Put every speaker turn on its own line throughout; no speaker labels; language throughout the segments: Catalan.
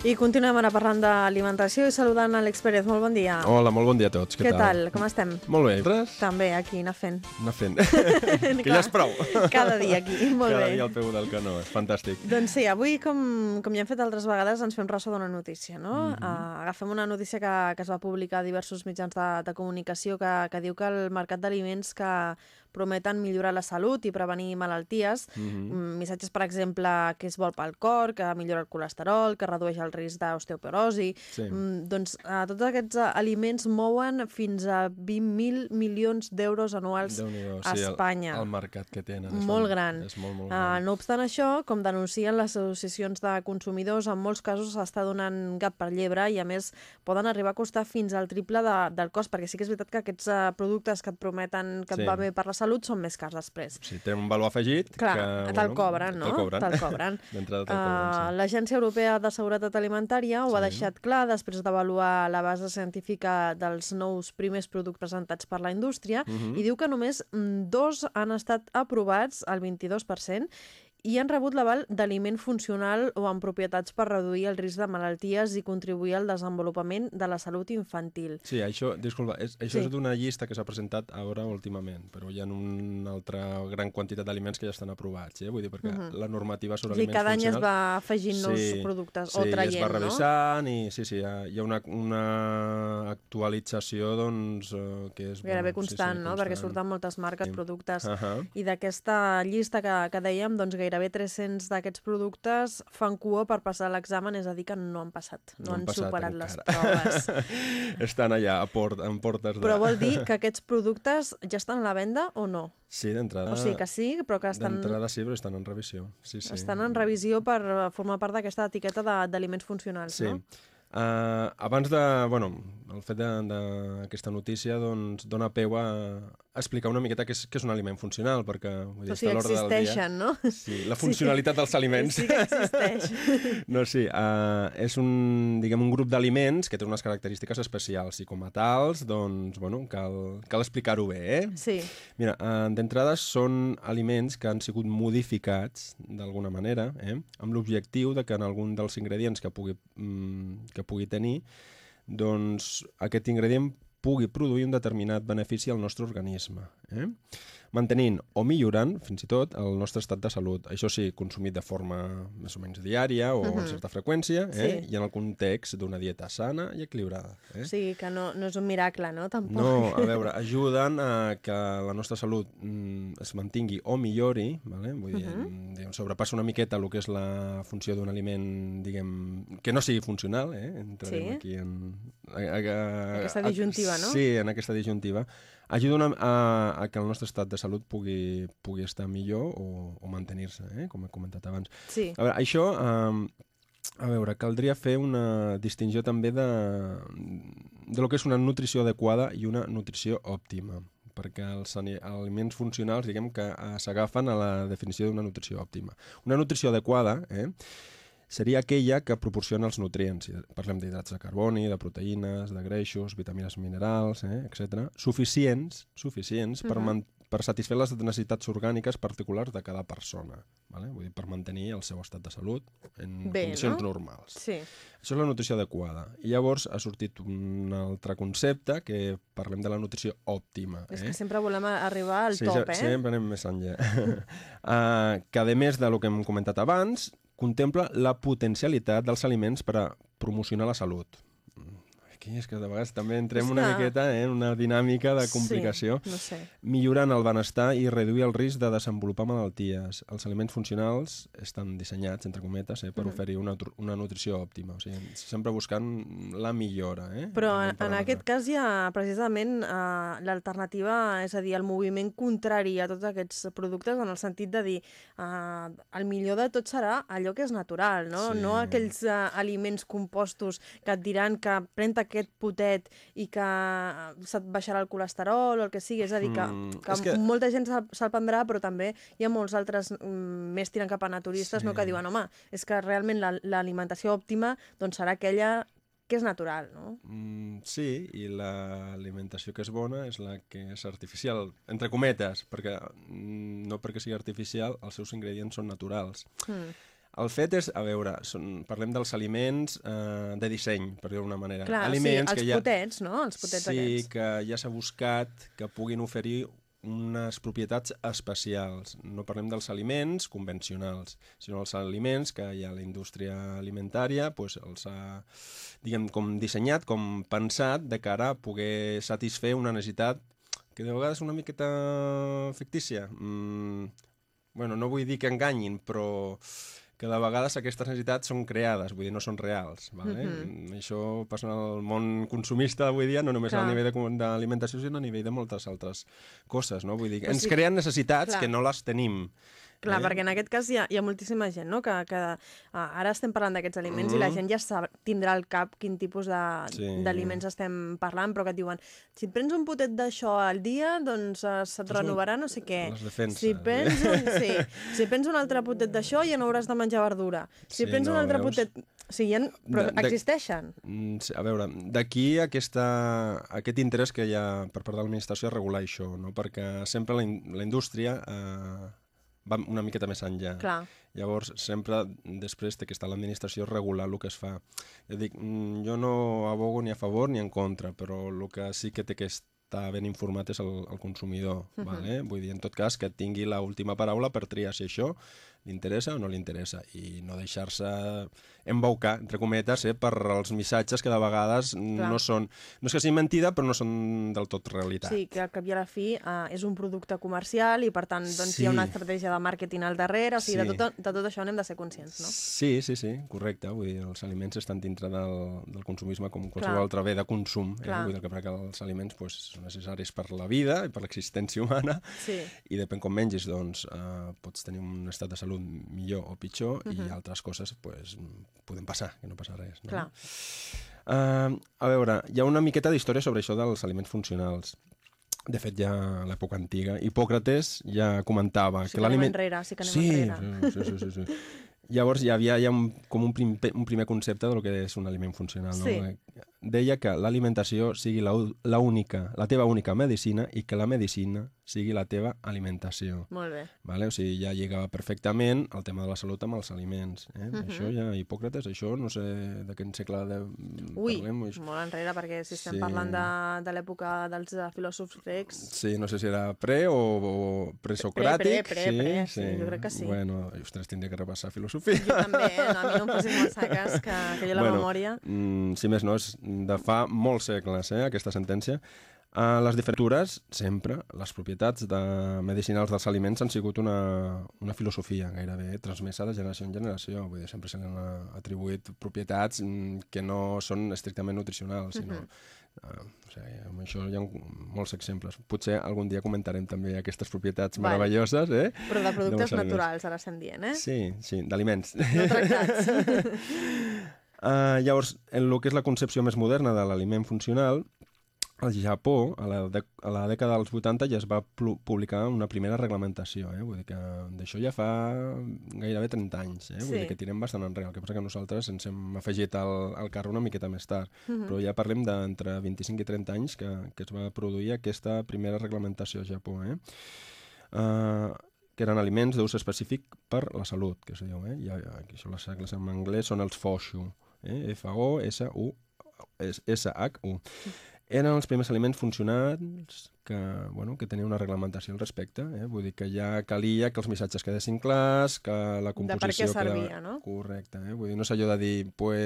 I continuem ara parlant d'alimentació i saludant a l'Àlex Pérez. Molt bon dia.
Hola, molt bon dia a tots.
Què tal? Com estem?
Molt bé. Res?
També, aquí, anar fent.
Anar fent. Que ja és prou.
Cada dia aquí, molt bé.
Cada dia al peu del canó, és fantàstic.
Doncs sí, avui, com ja hem fet altres vegades, ens fem ressò d'una notícia, no? Agafem una notícia que es va publicar a diversos mitjans de comunicació que diu que el mercat d'aliments que prometen millorar la salut i prevenir malalties. Missatges, per exemple, que és bo pel cor, que millora el colesterol, que redueix el risc d'osteoporosi.
Sí.
Doncs tots aquests aliments mouen fins a 20.000 milions d'euros anuals a Espanya.
El mercat que tenen.
Molt gran.
És molt gran.
No obstant això, com denuncien les associacions de consumidors, en molts casos s'està donant gat per llebre i, a més, poden arribar a costar fins al triple del cost, perquè sí que és veritat que aquests productes que et prometen que et va bé per la salut són més cars després.
Sí, tenen un valor afegit.
Clar, te'l cobren, no? Te'l cobren.
D'entrada te'l cobren, sí.
L'Agència Europea de Seguretat Alimentària ho ha deixat clar després d'avaluar la base científica dels nous primers productes presentats per la indústria i diu que només 2 han estat aprovats, el 22%, i han rebut l'aval d'aliment funcional o amb propietats per reduir el risc de malalties i contribuir al desenvolupament de la salut infantil.
Sí, això, disculpa, això és d'una llista que s'ha presentat ara últimament, però hi ha una altra gran quantitat d'aliments que ja estan aprovats, vull dir, perquè la normativa sobre aliments
cada any
funcionals...
es va afegint nous productes o traient, no?
Sí, es va revisant i hi ha una actualització, doncs, que és...
Gairebé constant, no? Perquè surten moltes marques, productes, i d'aquesta llista que dèiem, doncs gairebé 300 d'aquests productes fan cua per passar l'examen, és a dir, que no han passat, no han superat les proves.
Estan allà en portes de...
Però vol dir que aquests productes ja estan a la venda o no?
Sí, d'entrada...
O sigui que sí, però que estan...
D'entrada sí, però estan en revisió. Sí.
Estan en revisió per formar part d'aquesta etiqueta d'aliments funcionals, no?
Abans de... Bueno, el fet d'aquesta notícia doncs, dona peu a explicar una miqueta què és un aliment funcional, perquè vull dir,
o sigui, existeixen, no?
Sí, la funcionalitat dels aliments.
Sí que existeix.
No, sí, és un grup d'aliments que té unes característiques especials i com a tals, doncs, bueno, cal explicar-ho bé,
Sí.
Mira, d'entrada són aliments que han sigut modificats d'alguna manera, amb l'objectiu de que en algun dels ingredients que pugui tenir, doncs aquest ingredient pugui produir un determinat benefici al nostre organisme, mantenint o millorant, fins i tot, el nostre estat de salut. Això sí, consumit de forma més o menys diària o amb certa freqüència, i en el context d'una dieta sana i equilibrada.
O sigui, que no és un miracle, no? Tampoc.
No, a veure, ajuden a que la nostra salut es mantingui o millori, vull dir, sobrepassa una miqueta el que és la funció d'un aliment, diguem, que no sigui funcional, entrarem aquí en...
Aquesta disjuntiva, no?
Sí, en aquesta disjuntiva. Ajuden a que el nostre estat de salut pugui estar millor o mantenir-se, com he comentat abans.
Sí.
A veure, això, a veure, caldria fer una distinció també de lo que és una nutrició adequada i una nutrició òptima, perquè els aliments funcionals, diguem que s'agafen a la definició d'una nutrició òptima. Una nutrició adequada, seria aquella que proporciona els nutrients, parlem d'hidrats de carboni, de proteïnes, de greixos, vitamines minerals, etc., suficients per satisfer les necessitats orgàniques particulars de cada persona, vull dir, per mantenir el seu estat de salut en condicions normals.
Sí.
Això és la nutrició adequada. I llavors ha sortit un altre concepte que parlem de la nutrició òptima.
És que sempre volem arribar al top,
Sí, sempre anem més enllà. Que a més del que hem comentat abans, contempla la potencialitat dels aliments per a promocionar la salut. Aquí és que de vegades també entrem una miqueta en una dinàmica de complicació.
Sí, no sé.
Millorant el benestar i reduir el risc de desenvolupar malalties. Els aliments funcionals estan dissenyats, entre cometes, per oferir una nutrició òptima. O sigui, sempre buscant la millora.
Però en aquest cas hi ha precisament l'alternativa, és a dir, el moviment contrari a tots aquests productes, en el sentit de dir el millor de tot serà allò que és natural, no?
Sí.
No aquells aliments compostos que et diran que pren-te aquest potet i que se't baixarà el colesterol o el que sigui, és a dir, que molta gent se'l prendrà, però també hi ha molts altres més tirant cap a naturistes, no, que diuen, home, és que realment l'alimentació òptima doncs serà aquella que és natural, no?
Sí, i l'alimentació que és bona és la que és artificial, entre cometes, perquè no perquè sigui artificial, els seus ingredients són naturals. El fet és, a veure, parlem dels aliments de disseny, per dir-ho d'una manera.
Clar,
Aliments
els potets, no? Els potets aquests.
Sí, que ja s'ha buscat que puguin oferir unes propietats especials. No parlem dels aliments convencionals, sinó els aliments que ja la indústria alimentària els ha, diguem, com dissenyat, com pensat de cara a poder satisfer una necessitat que de vegades és una miqueta fictícia. Bueno, no vull dir que enganyin, però que de vegades aquestes necessitats són creades, vull dir, no són reals. Vale? Això passa en el món consumista avui dia, no només a nivell d'alimentació, sinó a nivell de moltes altres coses. No? Vull dir, ens creen necessitats que no les tenim.
Clar, perquè en aquest cas hi ha moltíssima gent, no? que ara estem parlant d'aquests aliments i la gent ja tindrà al cap quin tipus d'aliments estem parlant, però que et diuen, si et prens un potet d'això al dia, doncs se't renovarà no sé què.
Les defenses.
Si prens un altre potet d'això ja no hauràs de menjar verdura. Si prens un altre potet... Però existeixen.
A veure, d'aquí aquest interès que hi ha per part de l'administració a regular això, no? Perquè sempre la indústria va una miqueta més enllà.
Clar.
Llavors, sempre després que està l'administració regular el que es fa. Jo no abogo ni a favor ni en contra, però el que sí que té que estar ben informat és el consumidor. Vale? Vull dir, en tot cas, que tingui l'última paraula per triar si això li interessa o no li interessa i no deixar-se embaucar, entre cometes, per als missatges que de vegades no són... No és que siguin mentida, però no són del tot realitat.
Sí, que al cap i a la fi és un producte comercial i, per tant, doncs, hi ha una estratègia de màrqueting al darrere, o sigui, de tot això n'hem de ser conscients, no?
Sí, correcte. Vull dir, els aliments estan dintre del consumisme com qualsevol altre bé de consum. Vull dir, que els aliments són necessaris per la vida i per l'existència humana i depèn com mengis, doncs, pots tenir un estat de salut millor o pitjor i altres coses poden passar, que no passa res. No?
Clar.
A veure, hi ha una miqueta d'història sobre això dels aliments funcionals. De fet, ja a l'època antiga, Hipòcrates ja comentava que l'aliment...
Sí que anem enrere.
Sí. Llavors hi havia com un primer concepte del que és un aliment funcional. No?
Sí.
Deia que l'alimentació sigui la teva única medicina i que la medicina sigui la teva alimentació.
Molt bé.
Vale? O sigui, ja lligava perfectament el tema de la salut amb els aliments. Això ja, Hipòcrates, això no sé de quin segle parlem.
Molt enrere, perquè si estem parlant de l'època dels filòsofs grecs...
Sí, no sé si era pre o presocràtic.
Pre, jo crec que sí.
Bueno, ostres, tindria que repassar filosofia.
Jo també, a mi no em posis molt saques, que jo la memòria...
Si més no, és de fa molts segles, aquesta sentència. Les diferents sempre, les propietats medicinals dels aliments han sigut una filosofia gairebé transmesa de generació en generació. Vull dir, sempre se n'han atribuït propietats que no són estrictament nutricionals, sinó... amb això hi ha molts exemples. Potser algun dia comentarem també aquestes propietats meravelloses.
Però de productes naturals, ara estem dient,
Sí, d'aliments.
No tractats.
Llavors, en el que és la concepció més moderna de l'aliment funcional, al Japó, a la dècada dels 80, ja es va publicar una primera reglamentació. Vull dir que d'això ja fa gairebé 30 anys. Vull dir que tirem bastant enrere. El que passa que nosaltres ens hem afegit al carro una miqueta més tard. Però ja parlem d'entre 25 i 30 anys que es va produir aquesta primera reglamentació al Japó. Que eren aliments d'ús específic per la salut, que es diu. Això les sigles en anglès són els FOSHU. F-O-S-H-U. Eren els primers aliments funcionals que tenien una reglamentació al respecte. Vull dir que ja calia que els missatges quedessin clars, que la composició...
De per què servia, no?
Correcte. Vull dir, no és allò de dir,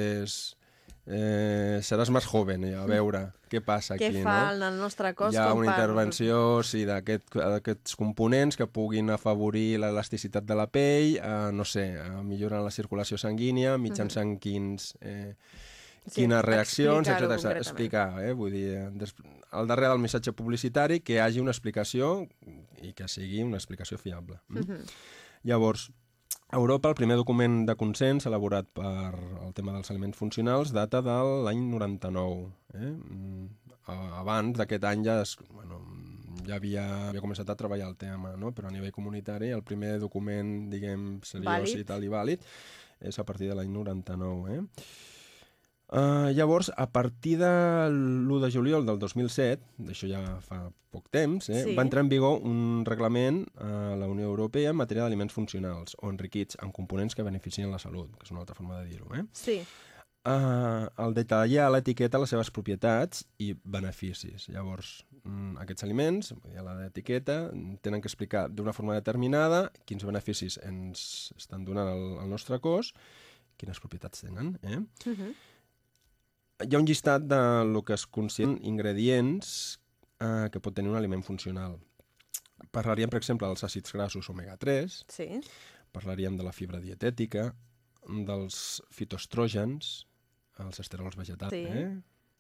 seràs més joven, a veure què passa aquí.
Què fa el nostre cos?
Hi ha una intervenció d'aquests components que puguin afavorir l'elasticitat de la pell, no sé, millorar la circulació sanguínia, mitjançant quines reaccions, etc. Explicar, vull dir, al darrere del missatge publicitari que hi hagi una explicació i que sigui una explicació fiable. Llavors, a Europa el primer document de consens elaborat per el tema dels aliments funcionals data de l'any 99. Abans d'aquest any ja havia començat a treballar el tema, no? Però a nivell comunitari el primer document, diguem, seriós i tal i vàlid és a partir de l'any 99. Llavors, a partir de l'1 de juliol del 2007, d'això ja fa poc temps, va entrar en vigor un reglament a la Unió Europea en matèria d'aliments funcionals o enriquits amb components que beneficien la salut, que és una altra forma de dir-ho.
Sí.
El detallar a l'etiqueta les seves propietats i beneficis. Llavors, aquests aliments, a l'etiqueta, tenen que explicar d'una forma determinada quins beneficis ens estan donant al nostre cos, quines propietats tenen. Hi ha un llistat de lo que es consideren ingredients que pot tenir un aliment funcional. Parlaríem, per exemple, dels àcids grassos omega-3, parlaríem de la fibra dietètica, dels fitoestrògens, els esterols vegetals,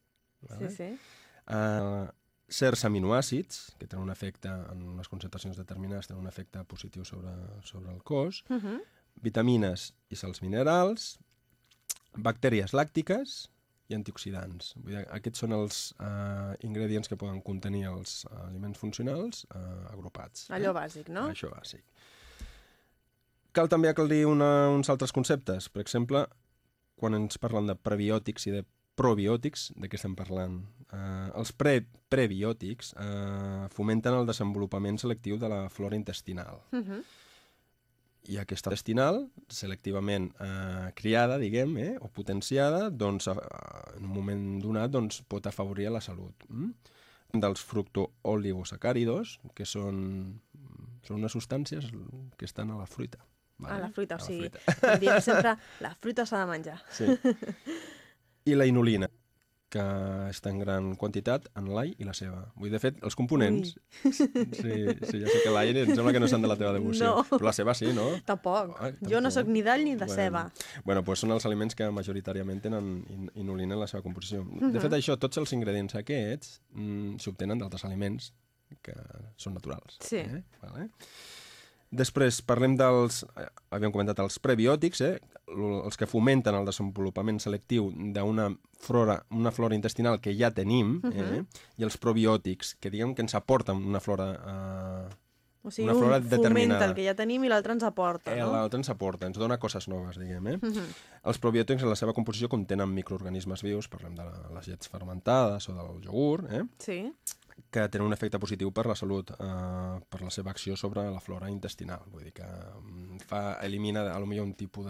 certs aminoàcids, que tenen un efecte, en unes concentracions determinades, tenen un efecte positiu sobre el cos, vitamines i sals minerals, bactèries làctiques i antioxidants. Vull dir, aquests són els ingredients que poden contenir els aliments funcionals agrupats.
Allò bàsic, no?
Això bàsic. Cal també aclarir uns altres conceptes. Per exemple, quan ens parlen de prebiòtics i de probiòtics, de què estem parlant? Els prebiòtics fomenten el desenvolupament selectiu de la flora intestinal. I aquesta intestinal, selectivament criada, diguem, o potenciada, doncs, en un moment donat, doncs, pot afavorir la salut. Dels fructooligosacàridos, que són unes substàncies que estan a la fruita.
A la fruita, o sigui, com diem sempre, la fruita s'ha de menjar.
Sí. I la inulina, que està en gran quantitat en l'all i la ceba. Vull dir, de fet, els components... Sí, ja sé que l'all em sembla que no són de la teva devoció.
No.
Però la ceba sí, no?
Tampoc. Jo no sóc ni d'all ni de ceba.
Bueno, doncs són els aliments que majoritàriament tenen inulina en la seva composició. De fet, això, tots els ingredients aquests s'obtenen d'altres aliments que són naturals.
Sí.
Vale? Després parlem havíem comentat els prebiòtics, els que fomenten el desenvolupament selectiu d'una flora intestinal que ja tenim, i els probiòtics, que diguem que ens aporten una flora
o sigui, un fomenta el que ja tenim i l'altre ens aporta, no?
L'altre ens aporta, ens dona coses noves, diguem. Els probiòtics, en la seva composició, contenen microorganismes vius, parlem de les llets fermentades o del iogurt, que tenen un efecte positiu per la salut, per la seva acció sobre la flora intestinal. Vull dir que elimina potser un tipus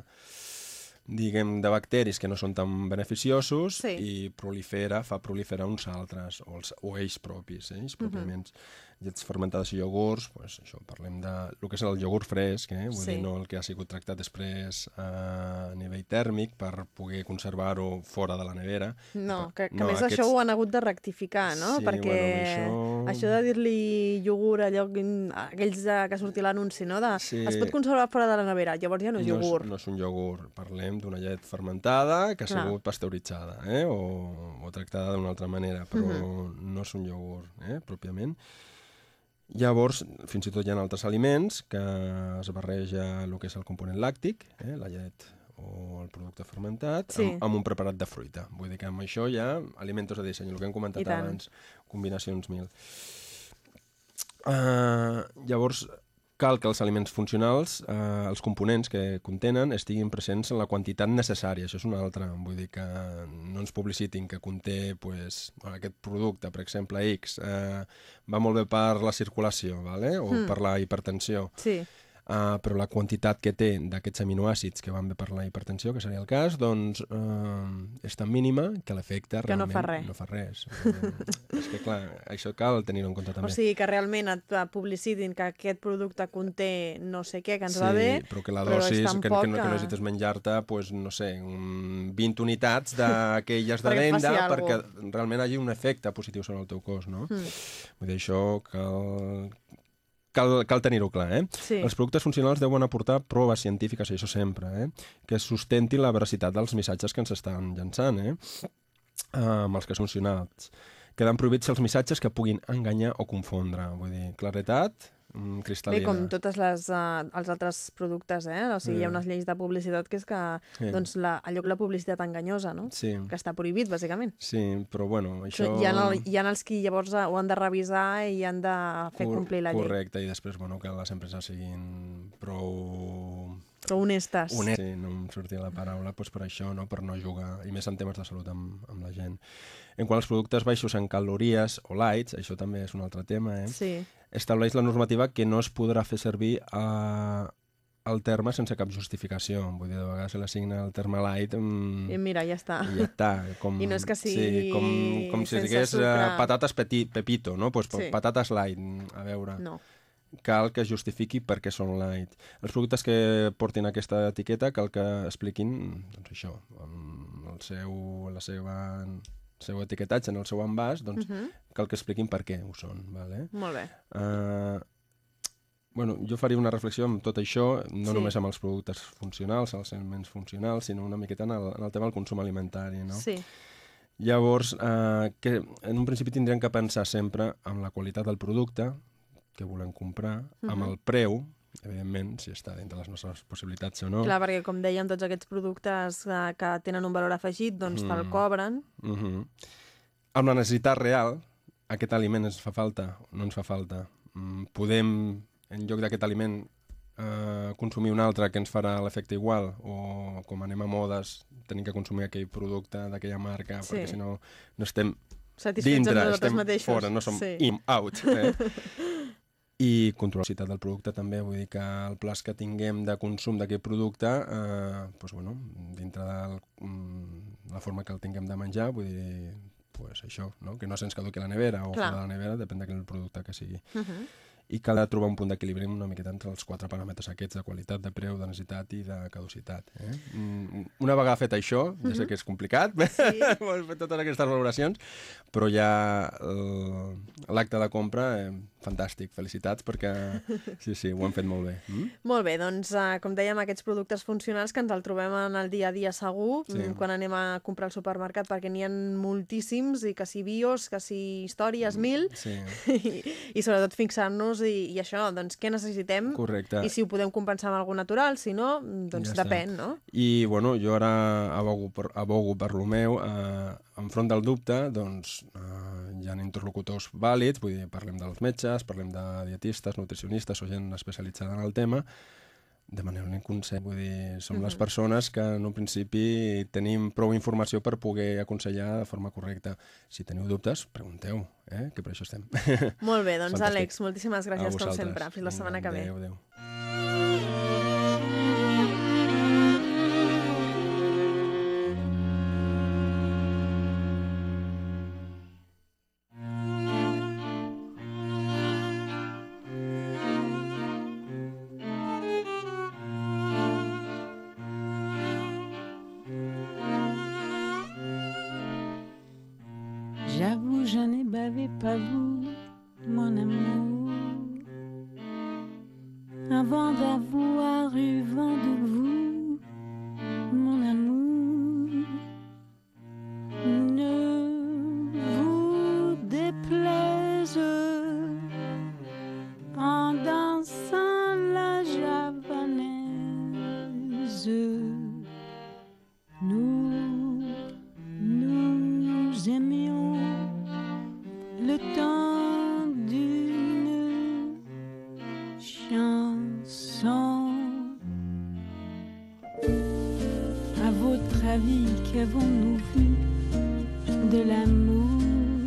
de bacteris que no són tan beneficiosos i fa proliferar uns altres, o ells propis, ells pròpiament. Llets fermentades i iogurts, això, parlem del que és el iogurt fresc, vull dir, no el que ha sigut tractat després a nivell tèrmic per poder conservar-ho fora de la nevera.
No, que a més això ho han hagut de rectificar, no? Perquè això de dir-li iogurt, aquells que surti l'anunci, no? Es pot conservar fora de la nevera, llavors ja no és iogurt.
No és un iogurt, parlem d'una llet fermentada que ha sigut pasteuritzada o tractada d'una altra manera, però no és un iogurt pròpiament. Llavors, fins i tot hi ha altres aliments que es barreja el que és el component làctic, la llet o el producte fermentat, amb un preparat de fruita. Vull dir que amb això hi ha alimentos de disseny, el que hem comentat abans, combinacions 1000. Llavors, cal que els aliments funcionals, els components que contenen, estiguin presents en la quantitat necessària. Això és una altra. Vull dir que no ens publicitin que conté aquest producte, per exemple, X, va molt bé per la circulació, o per la hipertensió.
Sí.
Però la quantitat que té d'aquests aminoàcids que van bé per la hipertensió, que seria el cas, doncs és tan mínima que l'efecte realment no fa res. És que, clar, això cal tenir-ho en compte també.
O sigui, que realment et publicitin que aquest producte conté no sé què, que ens va bé,
però que la dosis, que necessites menjar-te, no sé, 20 unitats d'aquelles de venda perquè realment hagi un efecte positiu sobre el teu cos, no? Vull dir, això cal tenir-ho clar,
Sí.
Els productes funcionals deuen aportar proves científiques, i això sempre, que sustentin la veracitat dels missatges que ens estan llançant, amb els que són funcionals. Queden prohibits els missatges que puguin enganyar o confondre. Vull dir, claretat, cristal·lina.
Bé, com tots els altres productes, O sigui, hi ha unes lleis de publicitat que és que, doncs, allò que la publicitat enganyosa, no?
Sí.
Que està prohibit, bàsicament.
Sí, però bueno, això...
Hi ha els que llavors ho han de revisar i han de fer complir la llei.
Correcte, i després, que les empreses siguin prou
Però honestes.
Sí, no em sortia la paraula doncs per això, no? Per no jugar, i més en temes de salut amb la gent. En quant als productes baixos en calories o lights, això també és un altre tema,
Sí.
estableix la normativa que no es podrà fer servir el terme sense cap justificació. Vull dir, de vegades se l'assigna el terme light
I mira, ja està.
i ja està.
I no és que sigui
com si
sense
digués
sucre.
patates pepito, no? Pues,
Sí.
patates light, a veure.
No.
Cal que es justifiqui per què són light. Els productes que portin aquesta etiqueta cal que expliquin, doncs això, amb el seu etiquetatge en el seu envàs, doncs cal que expliquin per què ho són. Vale?
Molt bé.
Bueno, jo faria una reflexió amb tot això, no
Sí.
només amb els productes funcionals, els aliments funcionals, sinó una miqueta en el tema del consum alimentari, no?
Sí.
Llavors, que en un principi tindríem que pensar sempre en la qualitat del producte que volem comprar, amb el preu, evidentment, si està dintre les nostres possibilitats o no.
Clar, perquè com dèiem, tots aquests productes que tenen un valor afegit, doncs te'l cobren.
Amb la necessitat real, aquest aliment ens fa falta o no ens fa falta. Podem, en lloc d'aquest aliment, consumir un altre que ens farà l'efecte igual, o com anem a modes, tenim que consumir aquell producte d'aquella marca,
Sí.
perquè si no estem
Satisfets amb
dintre,
nosaltres
estem
mateixos.
fora, no som
Sí.
out. I controlar la necessitat del producte també, vull dir que el pla que tinguem de consum d'aquest producte, doncs, bueno, dintre de la forma que el tinguem de menjar, vull dir, pues això, no? Que no se'ns caduqui a la nevera o
Clar.
fora de la nevera, depèn del producte que sigui. I cal trobar un punt d'equilibri una miqueta entre els 4 paràmetres aquests de qualitat, de preu, de necessitat i de caducitat. Una vegada fet això, ja sé que és complicat,
Sí.
fer totes aquestes valoracions, però ja l'acte de compra, fantàstic, felicitats, perquè sí, ho han fet molt bé.
Molt bé, doncs, com dèiem, aquests productes funcionals que ens el trobem en el dia a dia segur,
Sí.
quan anem a comprar al supermercat, perquè n'hi ha moltíssims, i que si bios, que si històries, mil,
Sí.
i sobretot fixar-nos i això, doncs, què necessitem,
Correcte.
i si ho podem compensar amb algú natural, si no, doncs
Ja
depèn,
està.
no?
I, bueno, jo ara abogo per lo meu, enfront del dubte, doncs, hi ha interlocutors vàlids, vull dir, parlem dels metges, parlem de dietistes, nutricionistes o gent especialitzada en el tema, demanem un consell, vull dir, som les persones que en un principi tenim prou informació per poder aconsellar de forma correcta. Si teniu dubtes, pregunteu, que per això estem.
Molt bé, doncs
Fantàstic.
Àlex, moltíssimes gràcies com
vosaltres.
sempre. Fins la setmana que ve.
Adéu.
J'avoue, je n'ai bavé pas vous, mon amour. Avant d'avoir eu vent de vous, mon amour. Ne vous déplaise en dansant la javanaise. Nous aimions le temps d'une chanson. À votre avis, qu'avons-nous vu de l'amour?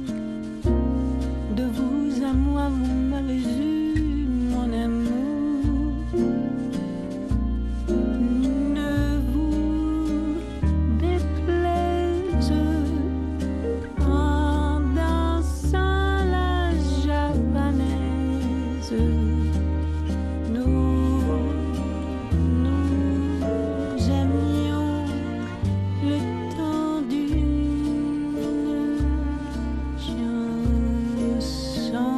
De vous à moi, vous m'avez eu, mon amour. Ne vous déplaise en dansant la javanaise. Nous aimions le temps d'une chanson.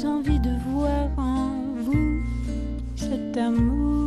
envie de voir en vous cet amour.